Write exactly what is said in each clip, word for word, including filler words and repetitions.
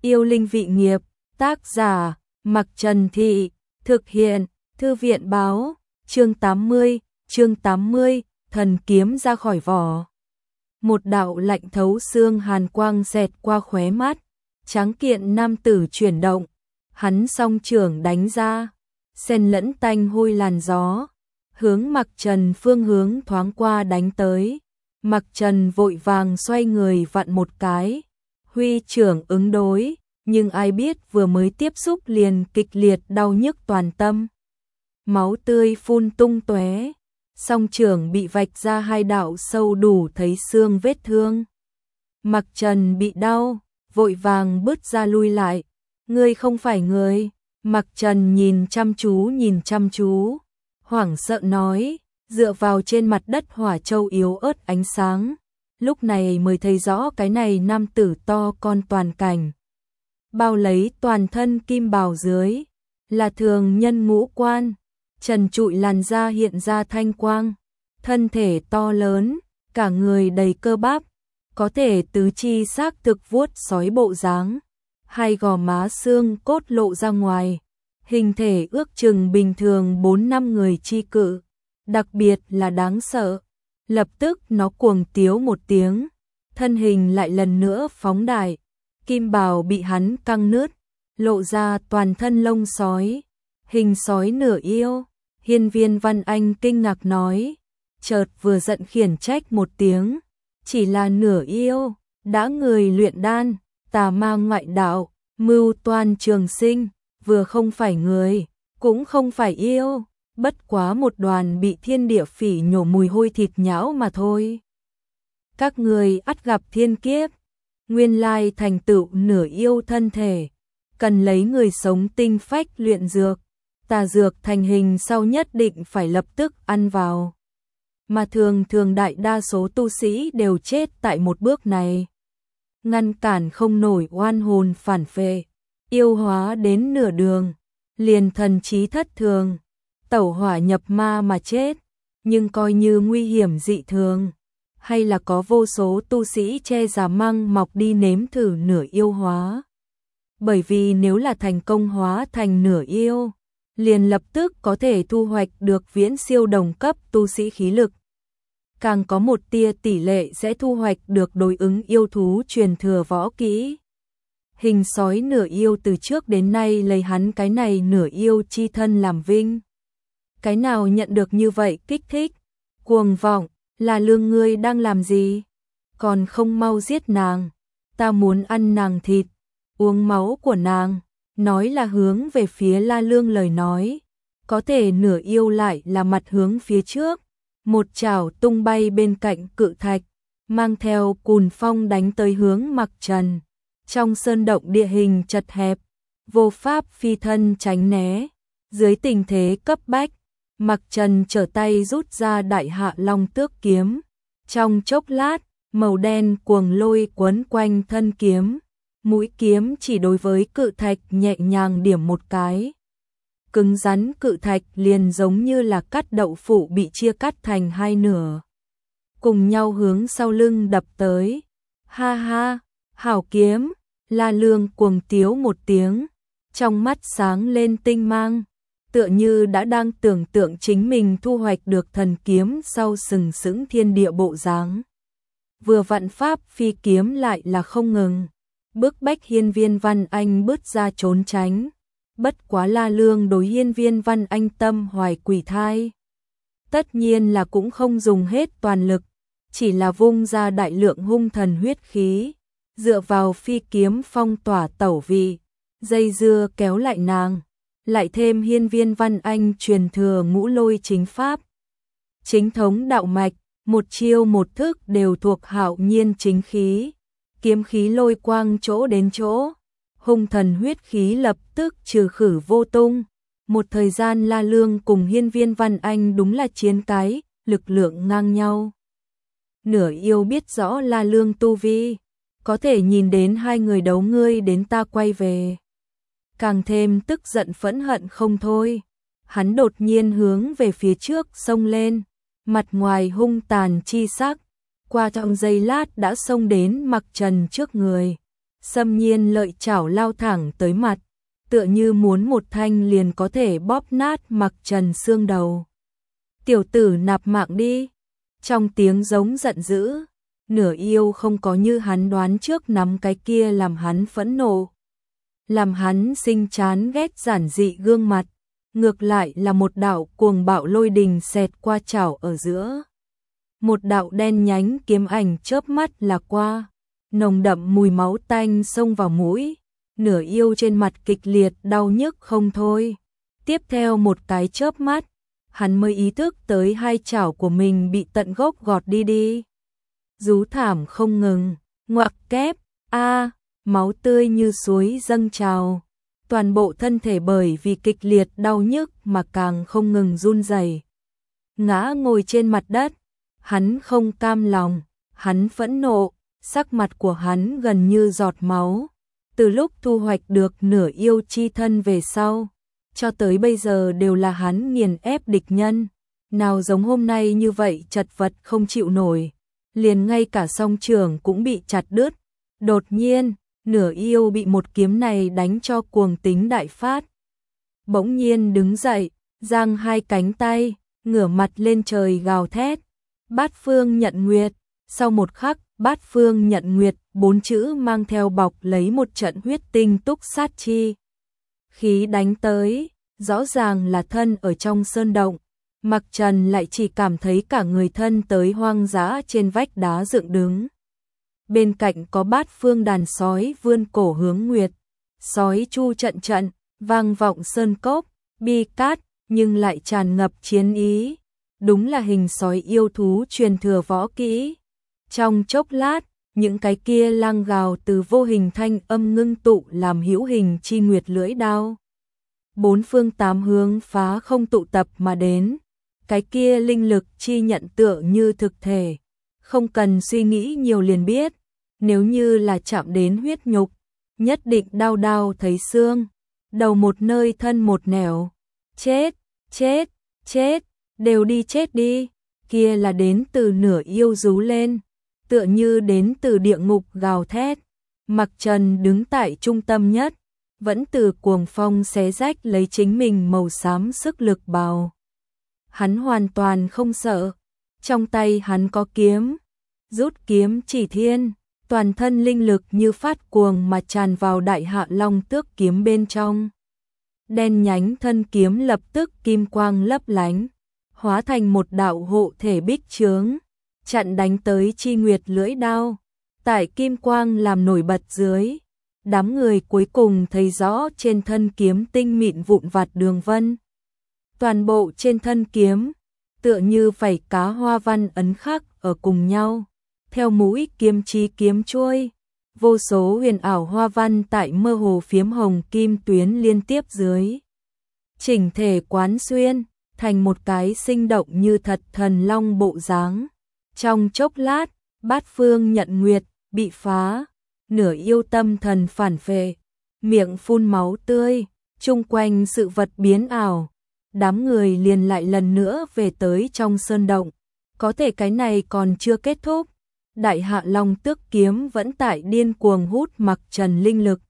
Yêu linh vị nghiệp, tác giả, Mặc Trần Thị, thực hiện, Thư viện báo, chương tám mươi, chương tám mươi, thần kiếm ra khỏi vỏ. Một đạo lạnh thấu xương hàn quang xẹt qua khóe mắt, tráng kiện nam tử chuyển động, hắn song trưởng đánh ra, xen lẫn tanh hôi làn gió, hướng Mặc Trần phương hướng thoáng qua đánh tới. Mặc Trần vội vàng xoay người vặn một cái, huy trưởng ứng đối, nhưng ai biết vừa mới tiếp xúc liền kịch liệt đau nhức toàn tâm. Máu tươi phun tung tóe, song trưởng bị vạch ra hai đạo sâu đủ thấy xương vết thương. Mặc Trần bị đau, vội vàng bước ra lui lại. Ngươi không phải người. Mặc Trần nhìn chăm chú nhìn chăm chú, hoảng sợ nói, dựa vào trên mặt đất hỏa châu yếu ớt ánh sáng. Lúc này mới thấy rõ cái này nam tử to con toàn cảnh. Bao lấy toàn thân kim bào dưới, là thường nhân ngũ quan, trần trụi làn da hiện ra thanh quang, thân thể to lớn, cả người đầy cơ bắp, có thể tứ chi xác thực vuốt sói bộ dáng, hai gò má xương cốt lộ ra ngoài, hình thể ước chừng bình thường bốn năm người chi cự, đặc biệt là đáng sợ. Lập tức nó cuồng tiếu một tiếng, thân hình lại lần nữa phóng đại, kim bào bị hắn căng nứt, lộ ra toàn thân lông sói, hình sói nửa yêu. Hiên Viên Văn Anh kinh ngạc nói, chợt vừa giận khiển trách một tiếng, chỉ là nửa yêu, đã người luyện đan, tà ma ngoại đạo, mưu toan trường sinh, vừa không phải người, cũng không phải yêu, bất quá một đoàn bị thiên địa phỉ nhổ mùi hôi thịt nhão mà thôi. Các người ắt gặp thiên kiếp, nguyên lai thành tựu nửa yêu thân thể, cần lấy người sống tinh phách luyện dược, tà dược thành hình sau nhất định phải lập tức ăn vào. Mà thường thường đại đa số tu sĩ đều chết tại một bước này. Ngăn cản không nổi oan hồn phản phệ, yêu hóa đến nửa đường, liền thần trí thất thường, tẩu hỏa nhập ma mà chết, nhưng coi như nguy hiểm dị thường. Hay là có vô số tu sĩ che giả măng mọc đi nếm thử nửa yêu hóa. Bởi vì nếu là thành công hóa thành nửa yêu, liền lập tức có thể thu hoạch được viễn siêu đồng cấp tu sĩ khí lực. Càng có một tia tỷ lệ sẽ thu hoạch được đối ứng yêu thú truyền thừa võ kỹ. Hình sói nửa yêu từ trước đến nay lấy hắn cái này nửa yêu chi thân làm vinh. Cái nào nhận được như vậy kích thích, cuồng vọng, là lương ngươi đang làm gì? Còn không mau giết nàng, ta muốn ăn nàng thịt, uống máu của nàng. Nói là hướng về phía La Lương lời nói, có thể nửa yêu lại là mặt hướng phía trước, một chảo tung bay bên cạnh cự thạch, mang theo cùn phong đánh tới hướng Mặc Trần. Trong sơn động địa hình chật hẹp, vô pháp phi thân tránh né, dưới tình thế cấp bách, Mặc Trần trở tay rút ra Đại Hạ Long Tước kiếm, trong chốc lát, màu đen cuồng lôi quấn quanh thân kiếm. Mũi kiếm chỉ đối với cự thạch nhẹ nhàng điểm một cái. Cứng rắn cự thạch liền giống như là cắt đậu phụ bị chia cắt thành hai nửa. Cùng nhau hướng sau lưng đập tới. Ha ha, hảo kiếm, La Lương cuồng tiếu một tiếng. Trong mắt sáng lên tinh mang. Tựa như đã đang tưởng tượng chính mình thu hoạch được thần kiếm sau sừng sững thiên địa bộ dáng. Vừa vặn pháp phi kiếm lại là không ngừng. Bức bách Hiên Viên Văn Anh bước ra trốn tránh. Bất quá La Lương đối Hiên Viên Văn Anh tâm hoài quỷ thai. Tất nhiên là cũng không dùng hết toàn lực, chỉ là vung ra đại lượng hung thần huyết khí, dựa vào phi kiếm phong tỏa tẩu vị, dây dưa kéo lại nàng, lại thêm Hiên Viên Văn Anh truyền thừa ngũ lôi chính pháp. Chính thống đạo mạch, một chiêu một thức đều thuộc hạo nhiên chính khí. Kiếm khí lôi quang chỗ đến chỗ, hung thần huyết khí lập tức trừ khử vô tung. Một thời gian La Lương cùng Hiên Viên Văn Anh đúng là chiến cái, lực lượng ngang nhau. Nửa yêu biết rõ La Lương tu vi, có thể nhìn đến hai người đấu ngươi đến ta quay về. Càng thêm tức giận phẫn hận không thôi, hắn đột nhiên hướng về phía trước xông lên, mặt ngoài hung tàn chi sắc. Qua trong giây lát đã xông đến Mặc Trần trước người, xâm nhiên lợi chảo lao thẳng tới mặt, tựa như muốn một thanh liền có thể bóp nát Mặc Trần xương đầu. Tiểu tử nạp mạng đi, trong tiếng giống giận dữ, Nửa Yêu không có như hắn đoán trước nắm cái kia làm hắn phẫn nộ, làm hắn sinh chán ghét giản dị gương mặt, ngược lại là một đạo cuồng bạo lôi đình xẹt qua chảo ở giữa. Một đạo đen nhánh kiếm ảnh chớp mắt là qua, nồng đậm mùi máu tanh xông vào mũi, Nửa Yêu trên mặt kịch liệt đau nhức không thôi. Tiếp theo một cái chớp mắt, hắn mới ý thức tới hai chảo của mình bị tận gốc gọt đi đi. Rú thảm không ngừng, ngoặc kép, a, máu tươi như suối dâng trào. Toàn bộ thân thể bởi vì kịch liệt đau nhức mà càng không ngừng run rẩy. Ngã ngồi trên mặt đất, hắn không cam lòng, hắn phẫn nộ, sắc mặt của hắn gần như giọt máu. Từ lúc thu hoạch được Nửa Yêu chi thân về sau, cho tới bây giờ đều là hắn nghiền ép địch nhân, nào giống hôm nay như vậy chật vật không chịu nổi, liền ngay cả song trường cũng bị chặt đứt. Đột nhiên, Nửa Yêu bị một kiếm này đánh cho cuồng tính đại phát. Bỗng nhiên đứng dậy, giang hai cánh tay, ngửa mặt lên trời gào thét. Bát Phương Nhận Nguyệt, sau một khắc, Bát Phương Nhận Nguyệt, bốn chữ mang theo bọc lấy một trận huyết tinh túc sát chi. Khí đánh tới, rõ ràng là thân ở trong sơn động, Mặc Trần lại chỉ cảm thấy cả người thân tới hoang dã trên vách đá dựng đứng. Bên cạnh có bát phương đàn sói vươn cổ hướng Nguyệt, sói chu trận trận, vang vọng sơn cốc, bi cát, nhưng lại tràn ngập chiến ý. Đúng là hình sói yêu thú truyền thừa võ kỹ. Trong chốc lát, những cái kia lang gào từ vô hình thanh âm ngưng tụ làm hữu hình chi nguyệt lưỡi đao. Bốn phương tám hướng phá không tụ tập mà đến, cái kia linh lực chi nhận tựa như thực thể, không cần suy nghĩ nhiều liền biết, nếu như là chạm đến huyết nhục, nhất định đau đau thấy xương, đầu một nơi thân một nẻo, chết, chết, chết, đều đi chết đi, kia là đến từ Nửa Yêu rú lên, tựa như đến từ địa ngục gào thét. Mặc Trần đứng tại trung tâm nhất, vẫn từ cuồng phong xé rách lấy chính mình màu xám sức lực bào. Hắn hoàn toàn không sợ, trong tay hắn có kiếm, rút kiếm chỉ thiên, toàn thân linh lực như phát cuồng mà tràn vào Đại Hạ Long Tước kiếm bên trong. Đen nhánh thân kiếm lập tức kim quang lấp lánh, hóa thành một đạo hộ thể bích chướng, chặn đánh tới chi nguyệt lưỡi đao. Tại kim quang làm nổi bật dưới, đám người cuối cùng thấy rõ trên thân kiếm tinh mịn vụn vặt đường vân. Toàn bộ trên thân kiếm, tựa như vảy cá hoa văn ấn khắc ở cùng nhau, theo mũi kiếm chí kiếm chuôi, vô số huyền ảo hoa văn tại mơ hồ phiếm hồng kim tuyến liên tiếp dưới. Chỉnh thể quán xuyên, thành một cái sinh động như thật thần long bộ dáng. Trong chốc lát, Bát Phương Nhận Nguyệt bị phá, Nửa Yêu tâm thần phản phệ, miệng phun máu tươi, chung quanh sự vật biến ảo. Đám người liền lại lần nữa về tới trong sơn động. Có thể cái này còn chưa kết thúc. Đại Hạ Long Tước kiếm vẫn tại điên cuồng hút Mặc Trần linh lực.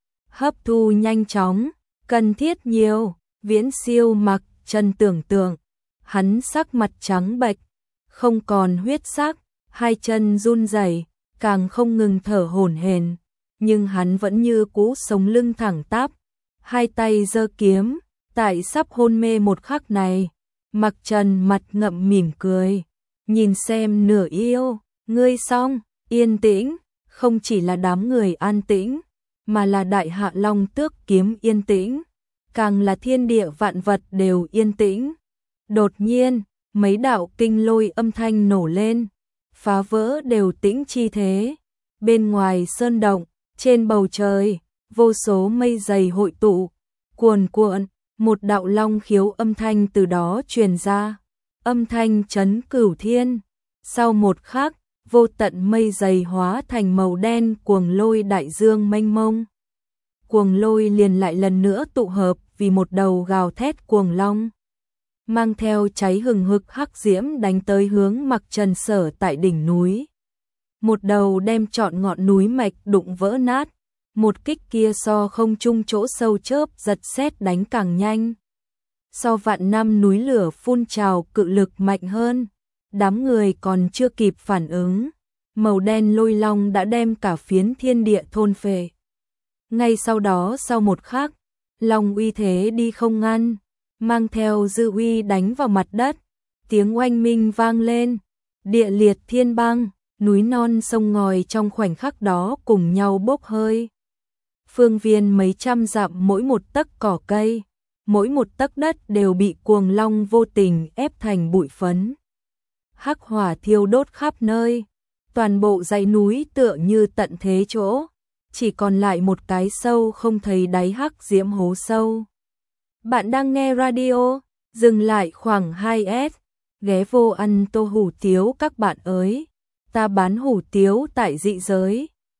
Hấp thu nhanh chóng, cần thiết nhiều, viễn siêu Mặc Trần tưởng tượng. Hắn sắc mặt trắng bệch, không còn huyết sắc, hai chân run rẩy, càng không ngừng thở hổn hển, nhưng hắn vẫn như cũ sống lưng thẳng tắp, hai tay giơ kiếm. Tại sắp hôn mê một khắc này, Mặc Trần mặt ngậm mỉm cười, nhìn xem Nửa Yêu, ngươi xong, yên tĩnh, không chỉ là đám người an tĩnh, mà là Đại Hạ Long Tước kiếm yên tĩnh, càng là thiên địa vạn vật đều yên tĩnh. Đột nhiên, mấy đạo kinh lôi âm thanh nổ lên, phá vỡ đều tĩnh chi thế. Bên ngoài sơn động, trên bầu trời, vô số mây dày hội tụ, cuồn cuộn. Một đạo long khiếu âm thanh từ đó truyền ra, âm thanh chấn cửu thiên. Sau một khắc, vô tận mây dày hóa thành màu đen cuồng lôi đại dương mênh mông. Cuồng lôi liền lại lần nữa tụ hợp vì một đầu gào thét cuồng long, mang theo cháy hừng hực hắc diễm đánh tới hướng Mặc Trần sở tại đỉnh núi. Một đầu đem trọn ngọn núi mạch đụng vỡ nát, Một kích kia so không trung chỗ sâu chớp giật sét đánh càng nhanh. So vạn năm núi lửa phun trào cự lực mạnh hơn. Đám người còn chưa kịp phản ứng, màu đen lôi long đã đem cả phiến thiên địa thôn phệ. Ngay sau đó sau một khắc, long uy thế đi không ngăn, mang theo dư uy đánh vào mặt đất, tiếng oanh minh vang lên, địa liệt thiên băng, núi non sông ngòi trong khoảnh khắc đó cùng nhau bốc hơi. Phương viên mấy trăm dặm mỗi một tấc cỏ cây, mỗi một tấc đất đều bị cuồng long vô tình ép thành bụi phấn. Hắc hỏa thiêu đốt khắp nơi, toàn bộ dãy núi tựa như tận thế chỗ, chỉ còn lại một cái sâu không thấy đáy hắc diễm hố sâu. Bạn đang nghe radio, dừng lại khoảng hai s, ghé vô ăn tô hủ tiếu các bạn ơi, ta bán hủ tiếu tại dị giới.